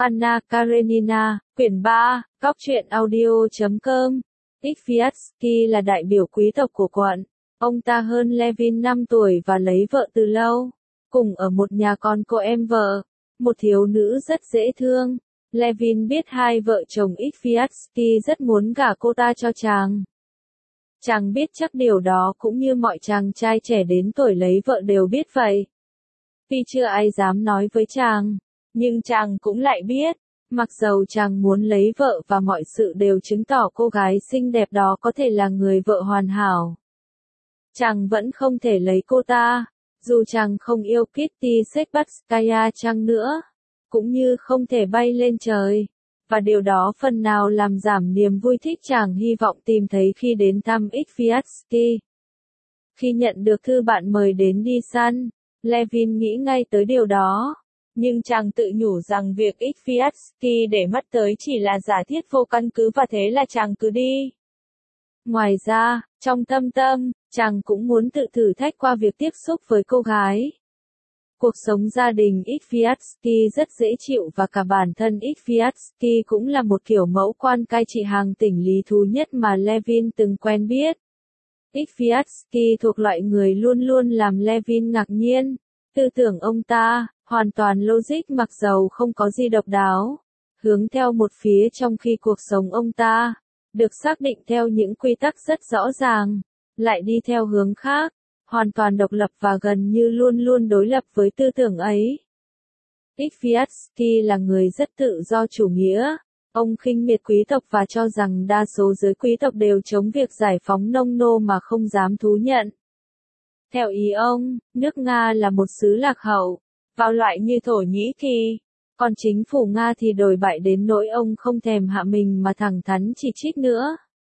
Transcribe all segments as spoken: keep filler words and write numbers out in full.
Anna Karenina, quyển ba, góc truyện audio chấm com. Ikviatsky là đại biểu quý tộc của quận. Ông ta hơn Levin năm tuổi và lấy vợ từ lâu. Cùng ở một nhà con cô em vợ, một thiếu nữ rất dễ thương. Levin biết hai vợ chồng Ikviatsky rất muốn gả cô ta cho chàng. Chàng biết chắc điều đó cũng như mọi chàng trai trẻ đến tuổi lấy vợ đều biết vậy. Tuy chưa ai dám nói với chàng, nhưng chàng cũng lại biết, mặc dầu chàng muốn lấy vợ và mọi sự đều chứng tỏ cô gái xinh đẹp đó có thể là người vợ hoàn hảo, chàng vẫn không thể lấy cô ta, dù chàng không yêu Kitty Shekbatskaya chăng nữa, cũng như không thể bay lên trời. Và điều đó phần nào làm giảm niềm vui thích chàng hy vọng tìm thấy khi đến thăm Ikviatsky. Khi nhận được thư bạn mời đến đi săn, Levin nghĩ ngay tới điều đó. Nhưng chàng tự nhủ rằng việc Ikviatsky để mắt tới chỉ là giả thiết vô căn cứ và thế là chàng cứ đi. Ngoài ra, trong thâm tâm, chàng cũng muốn tự thử thách qua việc tiếp xúc với cô gái. Cuộc sống gia đình Ikviatsky rất dễ chịu và cả bản thân Ikviatsky cũng là một kiểu mẫu quan cai trị hàng tỉnh lý thú nhất mà Levin từng quen biết. Ikviatsky thuộc loại người luôn luôn làm Levin ngạc nhiên. Tư tưởng ông ta, hoàn toàn logic mặc dầu không có gì độc đáo, hướng theo một phía trong khi cuộc sống ông ta, được xác định theo những quy tắc rất rõ ràng, lại đi theo hướng khác, hoàn toàn độc lập và gần như luôn luôn đối lập với tư tưởng ấy. Ikviatsky là người rất tự do chủ nghĩa. Ông khinh miệt quý tộc và cho rằng đa số giới quý tộc đều chống việc giải phóng nông nô mà không dám thú nhận. Theo ý ông, nước Nga là một xứ lạc hậu, vào loại như Thổ Nhĩ Kỳ, còn chính phủ Nga thì đồi bại đến nỗi ông không thèm hạ mình mà thẳng thắn chỉ trích nữa.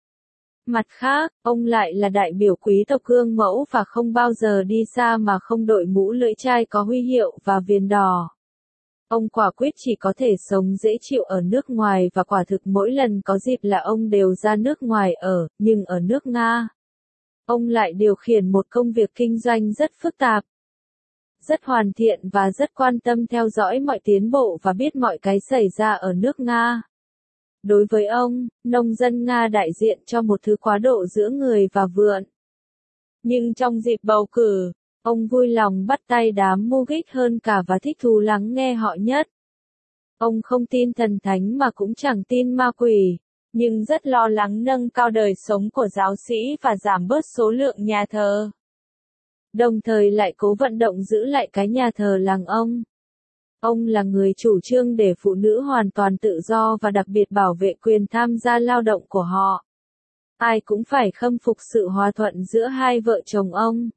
Mặt khác, ông lại là đại biểu quý tộc gương mẫu và không bao giờ đi xa mà không đội mũ lưỡi chai có huy hiệu và viền đỏ. Ông quả quyết chỉ có thể sống dễ chịu ở nước ngoài và quả thực mỗi lần có dịp là ông đều ra nước ngoài ở, nhưng ở nước Nga, ông lại điều khiển một công việc kinh doanh rất phức tạp, rất hoàn thiện và rất quan tâm theo dõi mọi tiến bộ và biết mọi cái xảy ra ở nước Nga. Đối với ông, nông dân Nga đại diện cho một thứ quá độ giữa người và vượn. Nhưng trong dịp bầu cử, ông vui lòng bắt tay đám Mugik hơn cả và thích thú lắng nghe họ nhất. Ông không tin thần thánh mà cũng chẳng tin ma quỷ, nhưng rất lo lắng nâng cao đời sống của giáo sĩ và giảm bớt số lượng nhà thờ. Đồng thời lại cố vận động giữ lại cái nhà thờ làng ông. Ông là người chủ trương để phụ nữ hoàn toàn tự do và đặc biệt bảo vệ quyền tham gia lao động của họ. Ai cũng phải khâm phục sự hòa thuận giữa hai vợ chồng ông.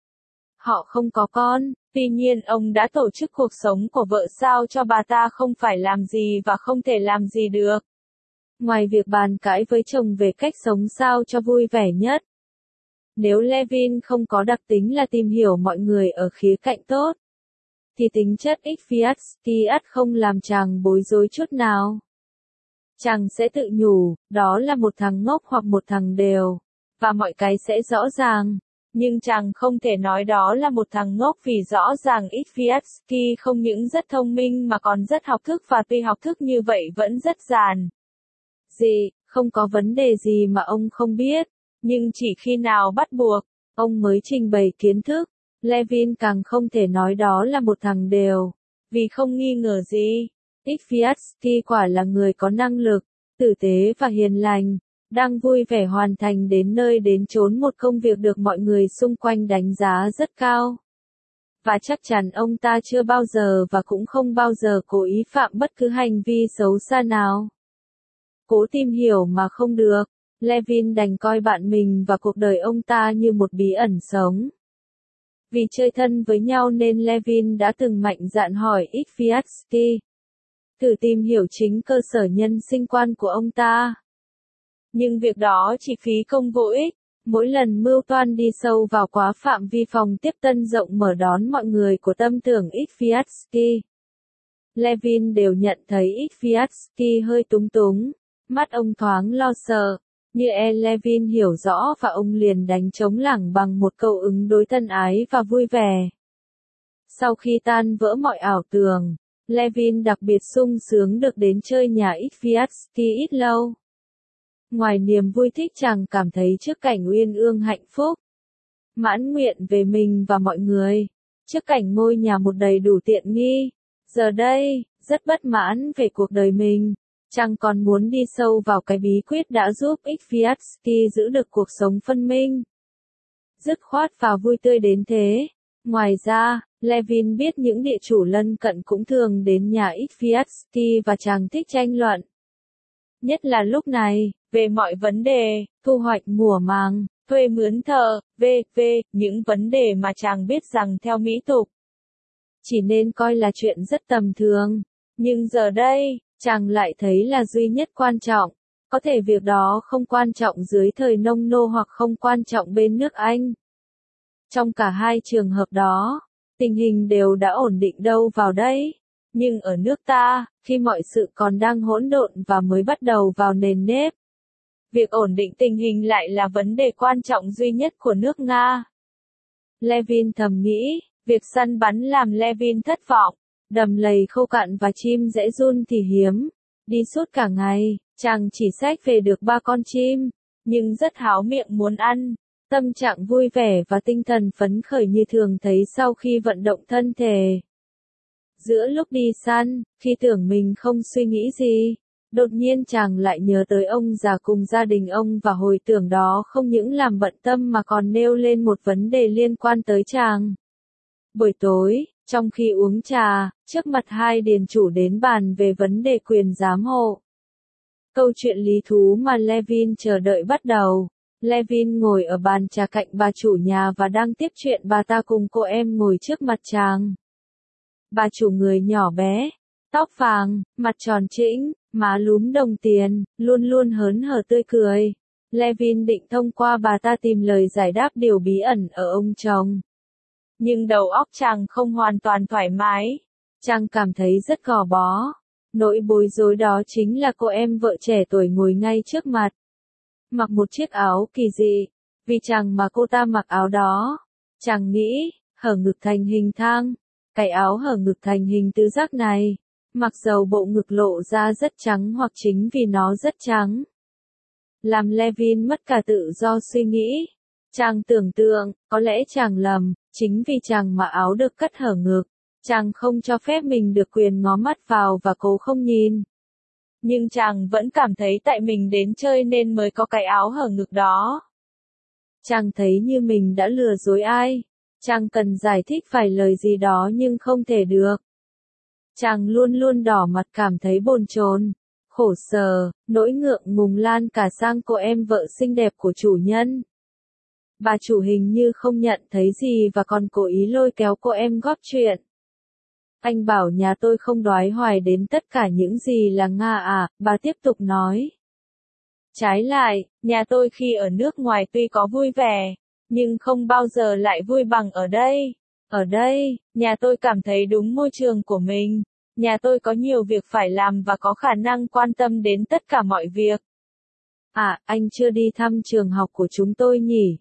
Họ không có con, tuy nhiên ông đã tổ chức cuộc sống của vợ sao cho bà ta không phải làm gì và không thể làm gì được. Ngoài việc bàn cãi với chồng về cách sống sao cho vui vẻ nhất. Nếu Levin không có đặc tính là tìm hiểu mọi người ở khía cạnh tốt, thì tính chất Ikviatsky ắt không làm chàng bối rối chút nào. Chàng sẽ tự nhủ, đó là một thằng ngốc hoặc một thằng đều, và mọi cái sẽ rõ ràng. Nhưng chàng không thể nói đó là một thằng ngốc vì rõ ràng Ikviatsky không những rất thông minh mà còn rất học thức và tuy học thức như vậy vẫn rất giản. Gì, không có vấn đề gì mà ông không biết, nhưng chỉ khi nào bắt buộc, ông mới trình bày kiến thức. Levin càng không thể nói đó là một thằng đều, vì không nghi ngờ gì. Ikviatsky quả là người có năng lực, tử tế và hiền lành, đang vui vẻ hoàn thành đến nơi đến chốn một công việc được mọi người xung quanh đánh giá rất cao. Và chắc chắn ông ta chưa bao giờ và cũng không bao giờ cố ý phạm bất cứ hành vi xấu xa nào. Cố tìm hiểu mà không được, Levin đành coi bạn mình và cuộc đời ông ta như một bí ẩn sống. Vì chơi thân với nhau nên Levin đã từng mạnh dạn hỏi Ikviatsky thử tìm hiểu chính cơ sở nhân sinh quan của ông ta. Nhưng việc đó chỉ phí công vô ích, mỗi lần mưu toan đi sâu vào quá phạm vi phòng tiếp tân rộng mở đón mọi người của tâm tưởng Ikviatsky. Levin đều nhận thấy Ikviatsky hơi túng túng, mắt ông thoáng lo sợ. Như e Levin hiểu rõ và ông liền đánh trống lảng bằng một câu ứng đối thân ái và vui vẻ. Sau khi tan vỡ mọi ảo tưởng, Levin đặc biệt sung sướng được đến chơi nhà Kwiatkowski ít lâu. Ngoài niềm vui thích chàng cảm thấy trước cảnh uyên ương hạnh phúc, mãn nguyện về mình và mọi người, trước cảnh ngôi nhà một đầy đủ tiện nghi, giờ đây, rất bất mãn về cuộc đời mình, chàng còn muốn đi sâu vào cái bí quyết đã giúp Kwiatkowski giữ được cuộc sống phân minh, dứt khoát và vui tươi đến thế. Ngoài ra, Levin biết những địa chủ lân cận cũng thường đến nhà Kwiatkowski và chàng thích tranh luận. Nhất là lúc này, về mọi vấn đề, thu hoạch mùa màng, thuê mướn thợ, vân vân, những vấn đề mà chàng biết rằng theo mỹ tục chỉ nên coi là chuyện rất tầm thường. Nhưng giờ đây, chàng lại thấy là duy nhất quan trọng. Có thể việc đó không quan trọng dưới thời nông nô hoặc không quan trọng bên nước Anh. Trong cả hai trường hợp đó, tình hình đều đã ổn định đâu vào đấy. Nhưng ở nước ta, khi mọi sự còn đang hỗn độn và mới bắt đầu vào nền nếp, việc ổn định tình hình lại là vấn đề quan trọng duy nhất của nước Nga. Levin thầm nghĩ, việc săn bắn làm Levin thất vọng, đầm lầy khô cạn và chim dễ run thì hiếm. Đi suốt cả ngày, chàng chỉ xách về được ba con chim, nhưng rất háo miệng muốn ăn. Tâm trạng vui vẻ và tinh thần phấn khởi như thường thấy sau khi vận động thân thể. Giữa lúc đi săn, khi tưởng mình không suy nghĩ gì, đột nhiên chàng lại nhớ tới ông già cùng gia đình ông và hồi tưởng đó không những làm bận tâm mà còn nêu lên một vấn đề liên quan tới chàng. Buổi tối, trong khi uống trà, trước mặt hai điền chủ đến bàn về vấn đề quyền giám hộ. Câu chuyện lý thú mà Levin chờ đợi bắt đầu. Levin ngồi ở bàn trà cạnh bà chủ nhà và đang tiếp chuyện bà ta cùng cô em ngồi trước mặt chàng. Bà chủ người nhỏ bé, tóc vàng, mặt tròn trĩnh, má lúm đồng tiền, luôn luôn hớn hở tươi cười. Levin định thông qua bà ta tìm lời giải đáp điều bí ẩn ở ông chồng. Nhưng đầu óc chàng không hoàn toàn thoải mái. Chàng cảm thấy rất gò bó. Nỗi bối rối đó chính là cô em vợ trẻ tuổi ngồi ngay trước mặt. Mặc một chiếc áo kỳ dị, vì chàng mà cô ta mặc áo đó. Chàng nghĩ, hở ngực thành hình thang, cái áo hở ngực thành hình tứ giác này, mặc dầu bộ ngực lộ ra rất trắng hoặc chính vì nó rất trắng. Làm Levin mất cả tự do suy nghĩ. Chàng tưởng tượng, có lẽ chàng lầm, chính vì chàng mặc áo được cắt hở ngực, chàng không cho phép mình được quyền ngó mắt vào và cố không nhìn. Nhưng chàng vẫn cảm thấy tại mình đến chơi nên mới có cái áo hở ngực đó. Chàng thấy như mình đã lừa dối ai. Chàng cần giải thích vài lời gì đó nhưng không thể được. Chàng luôn luôn đỏ mặt cảm thấy bồn chồn, khổ sở, nỗi ngượng ngùng lan cả sang cô em vợ xinh đẹp của chủ nhân. Bà chủ hình như không nhận thấy gì và còn cố ý lôi kéo cô em góp chuyện. Anh bảo nhà tôi không đoái hoài đến tất cả những gì là Nga à, bà tiếp tục nói. Trái lại, nhà tôi khi ở nước ngoài tuy có vui vẻ, nhưng không bao giờ lại vui bằng ở đây. Ở đây, nhà tôi cảm thấy đúng môi trường của mình. Nhà tôi có nhiều việc phải làm và có khả năng quan tâm đến tất cả mọi việc. À, anh chưa đi thăm trường học của chúng tôi nhỉ?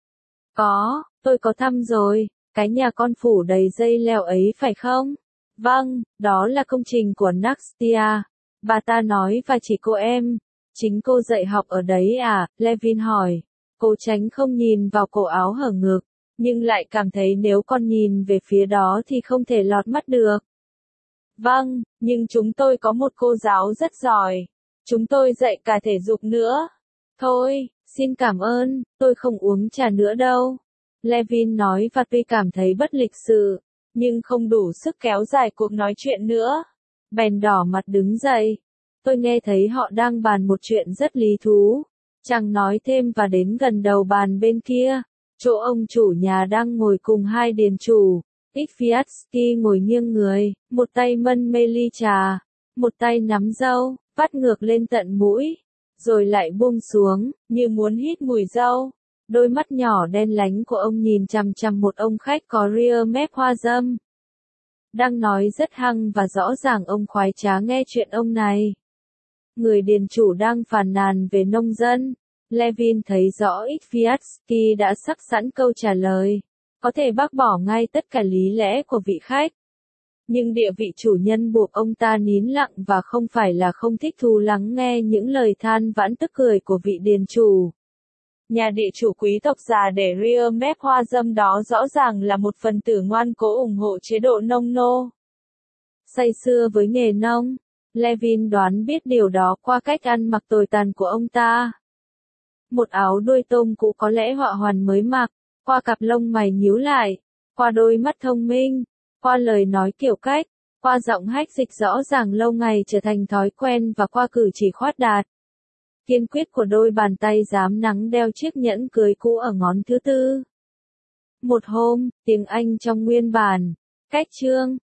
Có, tôi có thăm rồi, cái nhà con phủ đầy dây leo ấy phải không? Vâng, đó là công trình của Nastia. Bà ta nói và chỉ cô em. Chính cô dạy học ở đấy à? Levin hỏi. Cô tránh không nhìn vào cổ áo hở ngực, nhưng lại cảm thấy nếu con nhìn về phía đó thì không thể lọt mắt được. Vâng, nhưng chúng tôi có một cô giáo rất giỏi. Chúng tôi dạy cả thể dục nữa. Thôi, xin cảm ơn, tôi không uống trà nữa đâu. Levin nói và tuy cảm thấy bất lịch sự, nhưng không đủ sức kéo dài cuộc nói chuyện nữa. Bèn đỏ mặt đứng dậy. Tôi nghe thấy họ đang bàn một chuyện rất lý thú. Chàng nói thêm và đến gần đầu bàn bên kia, chỗ ông chủ nhà đang ngồi cùng hai điền chủ. Kwiatkowski ngồi nghiêng người, một tay mân mê ly trà, một tay nắm dâu, vắt ngược lên tận mũi, rồi lại buông xuống, như muốn hít mùi dâu. Đôi mắt nhỏ đen láy của ông nhìn chằm chằm một ông khách có ria mép hoa dâm. Đang nói rất hăng và rõ ràng ông khoái trá nghe chuyện ông này. Người điền chủ đang phàn nàn về nông dân. Levin thấy rõ Kwiatkowski đã sắp sẵn câu trả lời. Có thể bác bỏ ngay tất cả lý lẽ của vị khách. Nhưng địa vị chủ nhân buộc ông ta nín lặng và không phải là không thích thú lắng nghe những lời than vãn tức cười của vị điền chủ. Nhà địa chủ quý tộc già để ria mép hoa dâm đó rõ ràng là một phần tử ngoan cố ủng hộ chế độ nông nô. Say sưa với nghề nông, Levin đoán biết điều đó qua cách ăn mặc tồi tàn của ông ta. Một áo đuôi tôm cũ có lẽ họa hoàn mới mặc, qua cặp lông mày nhíu lại, qua đôi mắt thông minh, qua lời nói kiểu cách, qua giọng hách dịch rõ ràng lâu ngày trở thành thói quen và qua cử chỉ khoát đạt. Kiên quyết của đôi bàn tay dám nắng đeo chiếc nhẫn cưới cũ ở ngón thứ tư. Một hôm, tiếng Anh trong nguyên bản, cách chương,